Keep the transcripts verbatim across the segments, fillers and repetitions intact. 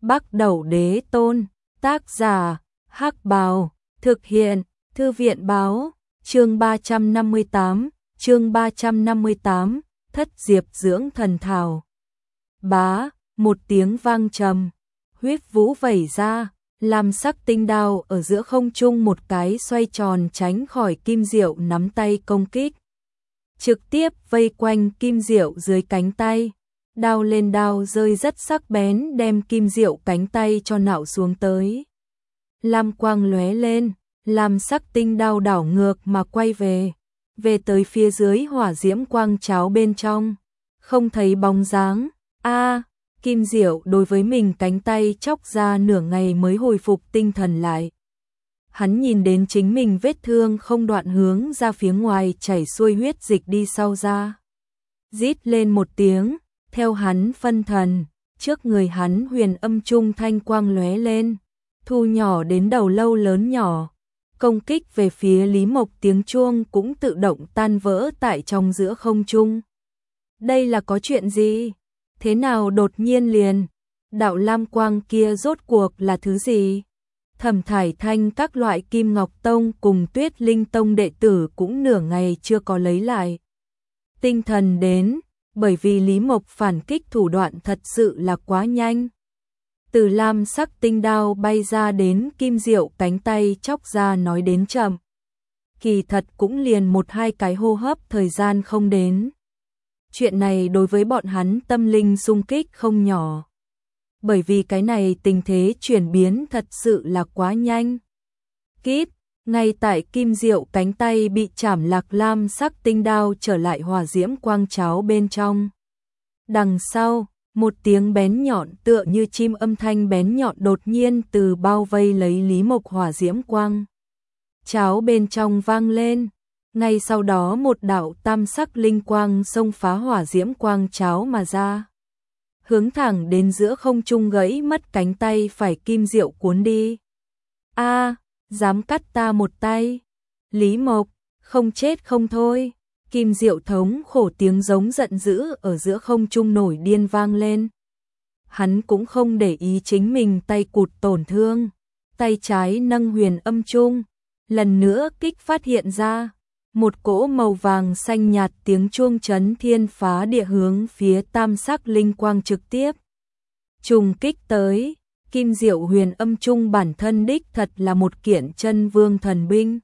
Bắc Đẩu Đế Tôn, tác giả, Hắc Bào, thực hiện, Thư viện báo, chương ba trăm năm mươi tám, chương ba trăm năm mươi tám, Thất Diệp dưỡng thần thảo. Bá, một tiếng vang trầm, huyết vũ vẩy ra, làm sắc tinh đao ở giữa không trung một cái xoay tròn tránh khỏi Kim Diệu nắm tay công kích. Trực tiếp vây quanh Kim Diệu dưới cánh tay, đao lên đao rơi rất sắc bén đem Kim Diệu cánh tay cho nạo xuống tới. Lam quang lóe lên, làm sắc tinh đao đảo ngược mà quay về, về tới phía dưới hỏa diễm quang cháo bên trong, không thấy bóng dáng. A, Kim Diệu đối với mình cánh tay chóc ra nửa ngày mới hồi phục tinh thần lại. Hắn nhìn đến chính mình vết thương không đoạn hướng ra phía ngoài chảy xuôi huyết dịch đi sau ra. Rít lên một tiếng, theo hắn phân thần, trước người hắn huyền âm trung thanh quang lóe lên, thu nhỏ đến đầu lâu lớn nhỏ, công kích về phía Lý Mộc tiếng chuông cũng tự động tan vỡ tại trong giữa không trung. Đây là có chuyện gì? Thế nào đột nhiên liền? Đạo lam quang kia rốt cuộc là thứ gì? Thẩm Thải Thanh các loại Kim Ngọc Tông cùng Tuyết Linh Tông đệ tử cũng nửa ngày chưa có lấy lại tinh thần đến, bởi vì Lý Mộc phản kích thủ đoạn thật sự là quá nhanh. Từ lam sắc tinh đao bay ra đến Kim Diệu cánh tay chóc ra nói đến chậm, kỳ thật cũng liền một hai cái hô hấp thời gian không đến. Chuyện này đối với bọn hắn tâm linh xung kích không nhỏ, bởi vì cái này tình thế chuyển biến thật sự là quá nhanh. Kíp, ngay tại Kim Diệu cánh tay bị chảm lạc lam sắc tinh đao trở lại hỏa diễm quang cháo bên trong. Đằng sau, một tiếng bén nhọn tựa như chim âm thanh bén nhọn đột nhiên từ bao vây lấy Lý Mộc hỏa diễm quang cháo bên trong vang lên. Ngay sau đó một đạo tam sắc linh quang xông phá hỏa diễm quang cháo mà ra, hướng thẳng đến giữa không trung gãy mất cánh tay phải Kim Diệu cuốn đi. A, dám cắt ta một tay? Lý Mộc, không chết không thôi. Kim Diệu thống khổ tiếng giống giận dữ ở giữa không trung nổi điên vang lên. Hắn cũng không để ý chính mình tay cụt tổn thương, tay trái nâng huyền âm trung, lần nữa kích phát hiện ra. Một cỗ màu vàng xanh nhạt tiếng chuông chấn thiên phá địa hướng phía tam sắc linh quang trực tiếp trùng kích tới. Kim Diệu huyền âm trung bản thân đích thật là một kiện chân vương thần binh.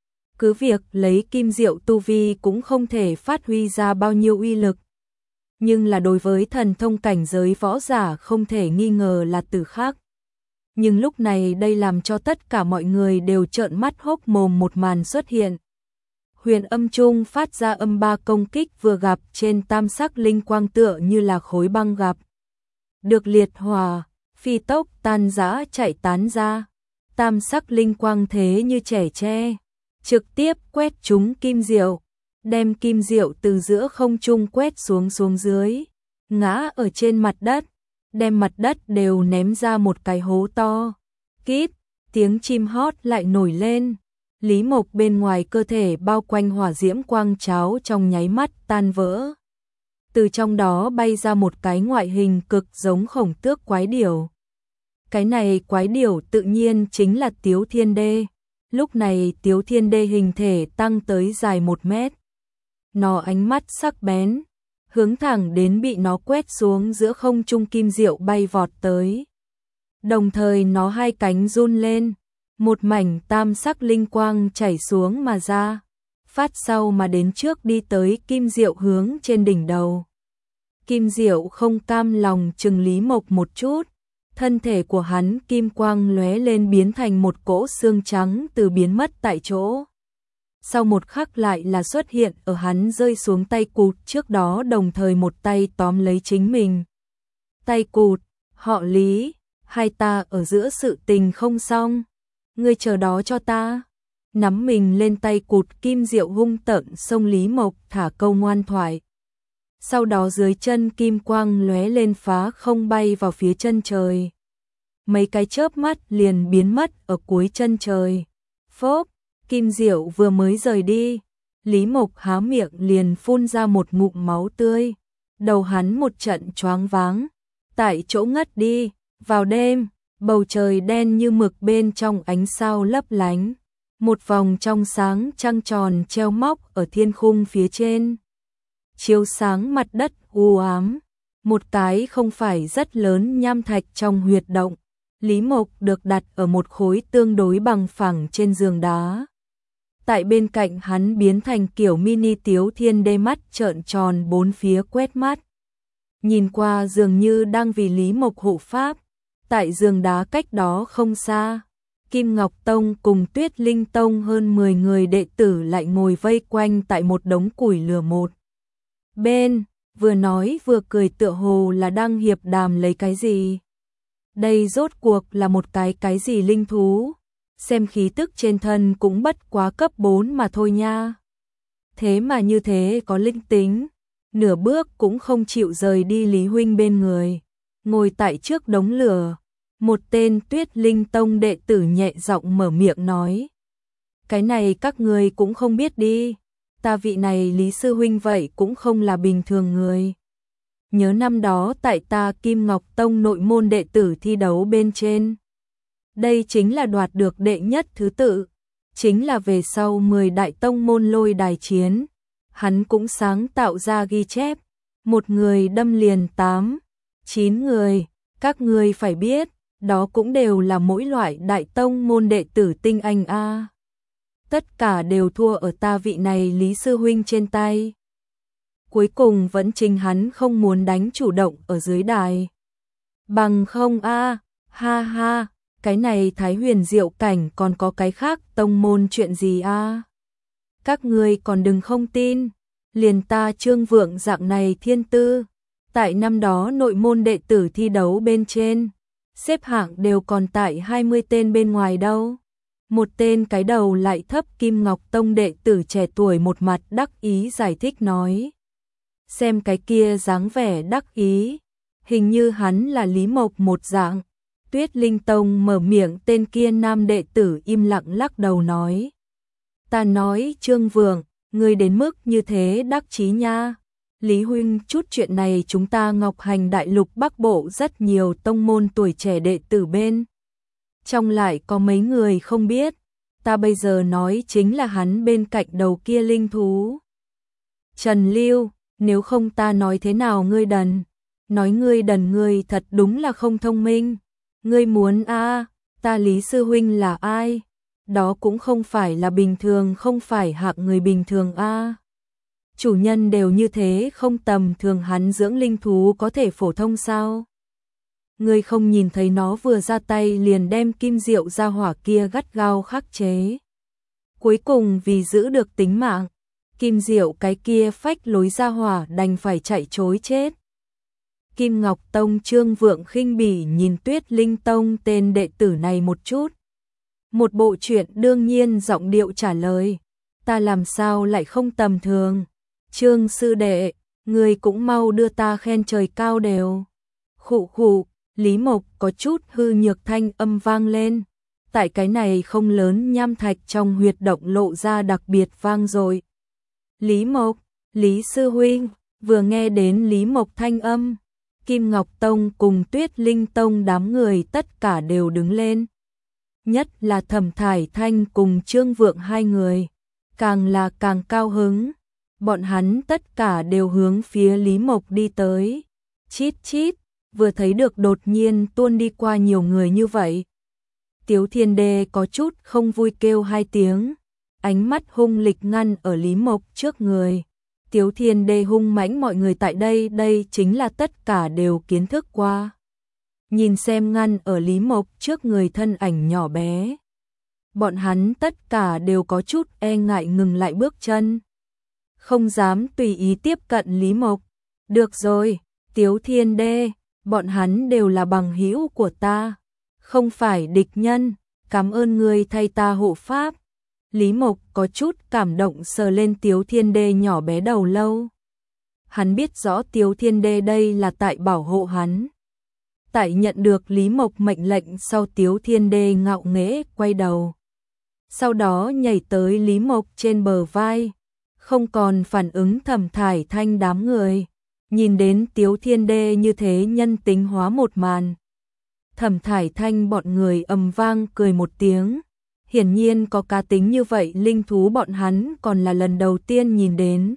Cứ việc lấy Kim Diệu tu vi cũng không thể phát huy ra bao nhiêu uy lực, nhưng là đối với thần thông cảnh giới võ giả không thể nghi ngờ là từ khác. Nhưng lúc này đây làm cho tất cả mọi người đều trợn mắt hốc mồm một màn xuất hiện. Huyền âm trung phát ra âm ba công kích vừa gặp trên tam sắc linh quang tựa như là khối băng gặp được liệt hòa, phi tốc tan rã chạy tán ra. Tam sắc linh quang thế như trẻ tre, trực tiếp quét trúng Kim Diệu, đem Kim Diệu từ giữa không trung quét xuống xuống dưới, ngã ở trên mặt đất, đem mặt đất đều ném ra một cái hố to. Kíp, tiếng chim hót lại nổi lên. Lý Mộc bên ngoài cơ thể bao quanh hỏa diễm quang cháo trong nháy mắt tan vỡ. Từ trong đó bay ra một cái ngoại hình cực giống khổng tước quái điểu. Cái này quái điểu tự nhiên chính là Tiếu Thiên Đê. Lúc này Tiếu Thiên Đê hình thể tăng tới dài một mét. Nó ánh mắt sắc bén, hướng thẳng đến bị nó quét xuống giữa không trung Kim Diệu bay vọt tới. Đồng thời nó hai cánh run lên, một mảnh tam sắc linh quang chảy xuống mà ra, phát sau mà đến trước đi tới Kim Diệu hướng trên đỉnh đầu. Kim Diệu không cam lòng chừng Lý Mộc một chút, thân thể của hắn kim quang lóe lên biến thành một cỗ xương trắng từ biến mất tại chỗ. Sau một khắc lại là xuất hiện ở hắn rơi xuống tay cụt trước đó, đồng thời một tay tóm lấy chính mình. Tay cụt, họ Lý, hai ta ở giữa sự tình không xong. Ngươi chờ đó cho ta. Nắm mình lên tay cụt Kim Diệu hung tợn xông Lý Mộc thả câu ngoan thoại. Sau đó dưới chân kim quang lóe lên phá không bay vào phía chân trời. Mấy cái chớp mắt liền biến mất ở cuối chân trời. Phốp, Kim Diệu vừa mới rời đi, Lý Mộc há miệng liền phun ra một ngụm máu tươi. Đầu hắn một trận choáng váng, tại chỗ ngất đi, Vào đêm, bầu trời đen như mực bên trong ánh sao lấp lánh, một vòng trong sáng trăng tròn treo móc ở thiên khung phía trên, chiếu sáng mặt đất u ám. Một cái không phải rất lớn nham thạch trong huyệt động, Lý Mộc được đặt ở một khối tương đối bằng phẳng trên giường đá. Tại bên cạnh hắn biến thành kiểu mini Tiếu Thiên Đê mắt trợn tròn bốn phía quét mắt. Nhìn qua dường như đang vì Lý Mộc hộ pháp. Tại giường đá cách đó không xa, Kim Ngọc Tông cùng Tuyết Linh Tông hơn mười người đệ tử lại ngồi vây quanh tại một đống củi lửa một bên, vừa nói vừa cười tựa hồ là đang hiệp đàm lấy cái gì. Đây rốt cuộc là một cái cái gì linh thú, xem khí tức trên thân cũng bất quá cấp bốn mà thôi nha. Thế mà như thế có linh tính, nửa bước cũng không chịu rời đi Lý huynh bên người, ngồi tại trước đống lửa. Một tên Tuyết Linh Tông đệ tử nhẹ giọng mở miệng nói: "Cái này các người cũng không biết đi, ta vị này Lý sư huynh vậy cũng không là bình thường người. Nhớ năm đó tại ta Kim Ngọc Tông nội môn đệ tử thi đấu bên trên, đây chính là đoạt được đệ nhất thứ tự, chính là về sau mười đại tông môn lôi đài chiến, hắn cũng sáng tạo ra ghi chép, một người đâm liền tám, chín người, các người phải biết, đó cũng đều là mỗi loại đại tông môn đệ tử tinh anh a. Tất cả đều thua ở ta vị này Lý sư huynh trên tay." Cuối cùng vẫn chính hắn không muốn đánh chủ động ở dưới đài. "Bằng không a, ha ha, cái này Thái Huyền Diệu cảnh còn có cái khác tông môn chuyện gì a? Các ngươi còn đừng không tin, liền ta Trương Vượng dạng này thiên tư, tại năm đó nội môn đệ tử thi đấu bên trên, xếp hạng đều còn tại hai mươi tên bên ngoài đâu." Một tên cái đầu lại thấp Kim Ngọc Tông đệ tử trẻ tuổi một mặt đắc ý giải thích nói. Xem cái kia dáng vẻ đắc ý, hình như hắn là Lý Mộc một dạng. Tuyết Linh Tông mở miệng, tên kia nam đệ tử im lặng lắc đầu nói: "Ta nói Trương Vượng, ngươi đến mức như thế đắc chí nha. Lý huynh, chút chuyện này chúng ta Ngọc Hành Đại Lục Bắc Bộ rất nhiều tông môn tuổi trẻ đệ tử bên trong lại có mấy người không biết, ta bây giờ nói chính là hắn bên cạnh đầu kia linh thú. Trần Lưu, nếu không ta nói thế nào ngươi đần, nói ngươi đần ngươi thật đúng là không thông minh. Ngươi muốn a, à, ta Lý sư huynh là ai? Đó cũng không phải là bình thường, không phải hạng người bình thường a. À. Chủ nhân đều như thế không tầm thường, hắn dưỡng linh thú có thể phổ thông sao? Ngươi không nhìn thấy nó vừa ra tay liền đem kim diệu ra hỏa kia gắt gao khắc chế. Cuối cùng vì giữ được tính mạng, kim diệu cái kia phách lối ra hỏa đành phải chạy trối chết." Kim Ngọc Tông Trương Vượng khinh bỉ nhìn Tuyết Linh Tông tên đệ tử này một chút. Một bộ chuyện đương nhiên giọng điệu trả lời: "Ta làm sao lại không tầm thường? Trương sư đệ, người cũng mau đưa ta khen trời cao đều." Khụ khụ, Lý Mộc có chút hư nhược thanh âm vang lên. Tại cái này không lớn nham thạch trong huyệt động lộ ra đặc biệt vang dội. "Lý Mộc, Lý sư huynh." Vừa nghe đến Lý Mộc thanh âm, Kim Ngọc Tông cùng Tuyết Linh Tông đám người tất cả đều đứng lên. Nhất là Thẩm Thải Thanh cùng Trương Vượng hai người, càng là càng cao hứng. Bọn hắn tất cả đều hướng phía Lý Mộc đi tới. Chít chít, vừa thấy được đột nhiên tuôn đi qua nhiều người như vậy. Tiếu Thiên Đê có chút không vui kêu hai tiếng, ánh mắt hung lịch ngăn ở Lý Mộc trước người. Tiếu Thiên Đê hung mãnh, mọi người tại đây, đây chính là tất cả đều kiến thức qua. Nhìn xem ngăn ở Lý Mộc trước người thân ảnh nhỏ bé, bọn hắn tất cả đều có chút e ngại ngừng lại bước chân, không dám tùy ý tiếp cận Lý Mộc. "Được rồi, Tiếu Thiên Đê, bọn hắn đều là bằng hữu của ta, không phải địch nhân, cảm ơn ngươi thay ta hộ pháp." Lý Mộc có chút cảm động sờ lên Tiếu Thiên Đê nhỏ bé đầu lâu. Hắn biết rõ Tiếu Thiên Đê đây là tại bảo hộ hắn. Tại nhận được Lý Mộc mệnh lệnh sau, Tiếu Thiên Đê ngạo nghễ quay đầu, sau đó nhảy tới Lý Mộc trên bờ vai, không còn phản ứng Thẩm Thải Thanh đám người. Nhìn đến Tiếu Thiên Đê như thế nhân tính hóa một màn, Thẩm Thải Thanh bọn người ầm vang cười một tiếng. Hiển nhiên có cá tính như vậy linh thú bọn hắn còn là lần đầu tiên nhìn đến.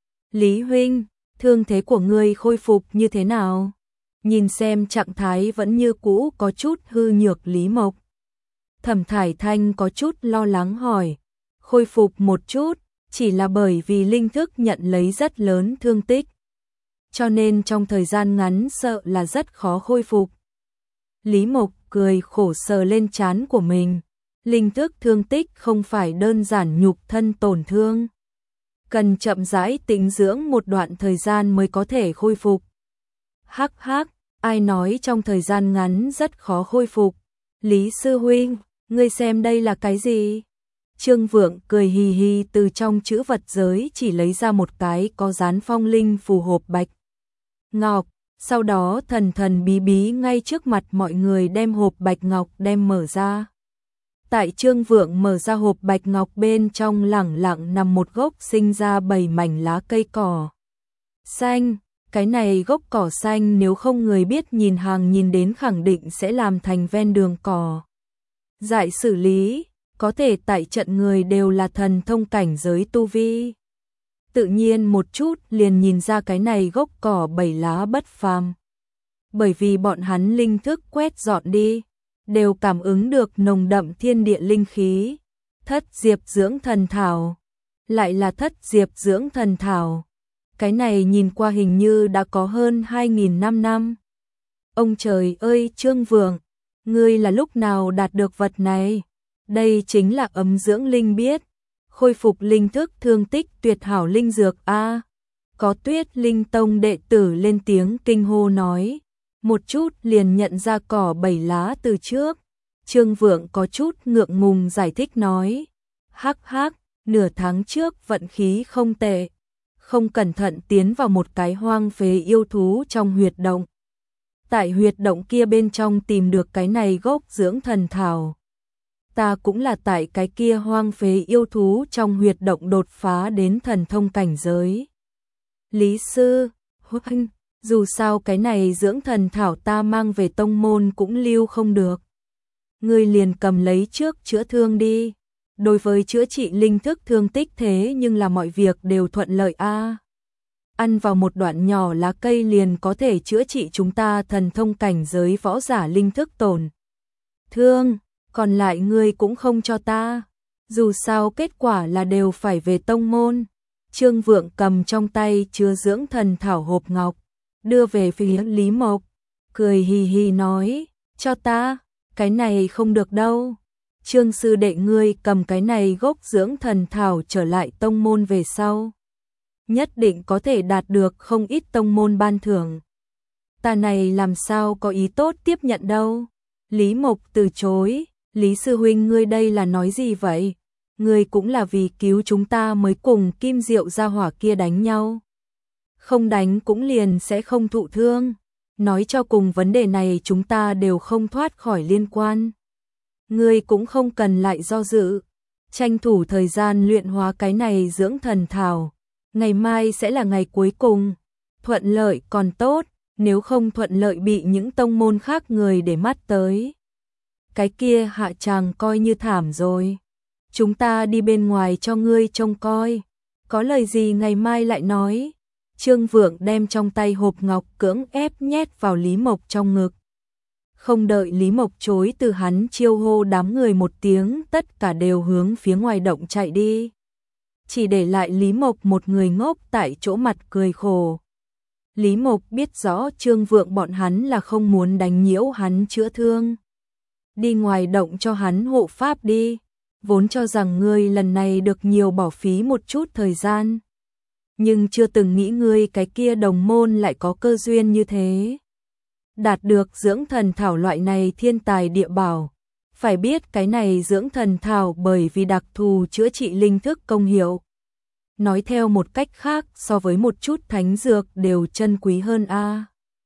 Lý huynh, thương thế của ngươi khôi phục như thế nào? Nhìn xem trạng thái vẫn như cũ có chút hư nhược Lý Mộc. Thẩm Thải Thanh có chút lo lắng hỏi. Khôi phục một chút, chỉ là bởi vì linh thức nhận lấy rất lớn thương tích. Cho nên trong thời gian ngắn sợ là rất khó khôi phục. Lý Mộc cười khổ sờ lên trán của mình. Linh thức thương tích không phải đơn giản nhục thân tổn thương. Cần chậm rãi tĩnh dưỡng một đoạn thời gian mới có thể khôi phục. Hắc hắc, ai nói trong thời gian ngắn rất khó khôi phục. Lý sư huynh, ngươi xem đây là cái gì? Trương Vượng cười hì hì từ trong chữ vật giới chỉ lấy ra một cái có dán phong linh phù hộp bạch ngọc. Sau đó thần thần bí bí ngay trước mặt mọi người đem hộp bạch ngọc đem mở ra. Tại Trương Vượng mở ra hộp bạch ngọc bên trong lẳng lặng nằm một gốc sinh ra bảy mảnh lá cây cỏ xanh. Cái này gốc cỏ xanh nếu không người biết nhìn hàng nhìn đến khẳng định sẽ làm thành ven đường cỏ dại xử lý. Có thể tại trận người đều là thần thông cảnh giới tu vi. Tự nhiên một chút liền nhìn ra cái này gốc cỏ bảy lá bất phàm. Bởi vì bọn hắn linh thức quét dọn đi, đều cảm ứng được nồng đậm thiên địa linh khí. Thất diệp dưỡng thần thảo, lại là thất diệp dưỡng thần thảo. Cái này nhìn qua hình như đã có hơn hai nghìn năm năm. Ông trời ơi Trương Vượng, ngươi là lúc nào đạt được vật này? Đây chính là ấm dưỡng linh biết, khôi phục linh thức thương tích tuyệt hảo linh dược a. Có Tuyết Linh Tông đệ tử lên tiếng kinh hô nói, một chút liền nhận ra cỏ bảy lá từ trước. Trương Vượng có chút ngượng ngùng giải thích nói, hắc hắc, nửa tháng trước vận khí không tệ, không cẩn thận tiến vào một cái hoang phế yêu thú trong huyệt động. Tại huyệt động kia bên trong tìm được cái này gốc dưỡng thần thảo. Ta cũng là tại cái kia hoang phế yêu thú trong huyệt động đột phá đến thần thông cảnh giới. Lý sư, huynh, dù sao cái này dưỡng thần thảo ta mang về tông môn cũng lưu không được. Ngươi liền cầm lấy trước chữa thương đi. Đối với chữa trị linh thức thương tích thế nhưng là mọi việc đều thuận lợi a. Ăn vào một đoạn nhỏ lá cây liền có thể chữa trị chúng ta thần thông cảnh giới võ giả linh thức tổn thương. Còn lại ngươi cũng không cho ta. Dù sao kết quả là đều phải về tông môn. Trương Vượng cầm trong tay chứa dưỡng thần thảo hộp ngọc, đưa về phía Lý Mộc, cười hì hì nói, cho ta, cái này không được đâu. Trương sư đệ ngươi cầm cái này gốc dưỡng thần thảo trở lại tông môn về sau. Nhất định có thể đạt được không ít tông môn ban thưởng. Ta này làm sao có ý tốt tiếp nhận đâu. Lý Mộc từ chối. Lý sư huynh ngươi đây là nói gì vậy? Ngươi cũng là vì cứu chúng ta mới cùng Kim Diệu gia hỏa kia đánh nhau. Không đánh cũng liền sẽ không thụ thương. Nói cho cùng vấn đề này chúng ta đều không thoát khỏi liên quan. Ngươi cũng không cần lại do dự. Tranh thủ thời gian luyện hóa cái này dưỡng thần thảo. Ngày mai sẽ là ngày cuối cùng. Thuận lợi còn tốt, nếu không thuận lợi bị những tông môn khác người để mắt tới. Cái kia hạ chàng coi như thảm rồi. Chúng ta đi bên ngoài cho ngươi trông coi. Có lời gì ngày mai lại nói. Trương Vượng đem trong tay hộp ngọc cưỡng ép nhét vào Lý Mộc trong ngực. Không đợi Lý Mộc chối từ hắn chiêu hô đám người một tiếng, tất cả đều hướng phía ngoài động chạy đi. Chỉ để lại Lý Mộc một người ngốc tại chỗ mặt cười khổ. Lý Mộc biết rõ Trương Vượng bọn hắn là không muốn đánh nhiễu hắn chữa thương. Đi ngoài động cho hắn hộ pháp đi, vốn cho rằng ngươi lần này được nhiều bỏ phí một chút thời gian. Nhưng chưa từng nghĩ ngươi cái kia đồng môn lại có cơ duyên như thế. Đạt được dưỡng thần thảo loại này thiên tài địa bảo. Phải biết cái này dưỡng thần thảo bởi vì đặc thù chữa trị linh thức công hiệu. Nói theo một cách khác so với một chút thánh dược đều chân quý hơn a.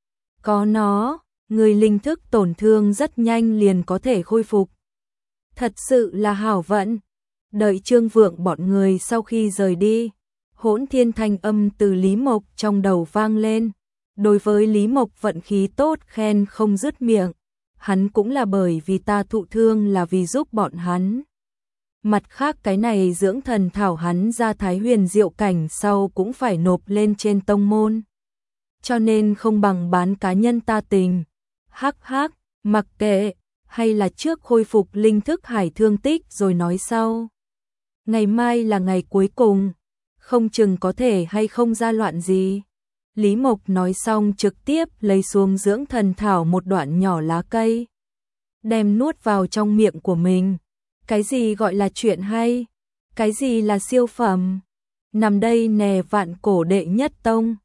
Có nó, người linh thức tổn thương rất nhanh liền có thể khôi phục. Thật sự là hảo vận. Đợi Trương Vượng bọn người sau khi rời đi, hỗn thiên thanh âm từ Lý Mộc trong đầu vang lên. Đối với Lý Mộc vận khí tốt khen không dứt miệng. hắn cũng là bởi vì ta thụ thương là vì giúp bọn hắn. Mặt khác cái này dưỡng thần thảo hắn ra Thái Huyền Diệu cảnh sau cũng phải nộp lên trên tông môn. Cho nên không bằng bán cá nhân ta tình. Hắc hắc, mặc kệ, hay là trước khôi phục linh thức hải thương tích rồi nói sau. Ngày mai là ngày cuối cùng, không chừng có thể hay không ra loạn gì. Lý Mộc nói xong trực tiếp lấy xuống dưỡng thần thảo một đoạn nhỏ lá cây, đem nuốt vào trong miệng của mình. Cái gì gọi là chuyện hay? Cái gì là siêu phẩm? Nằm đây nè vạn cổ đệ nhất tông.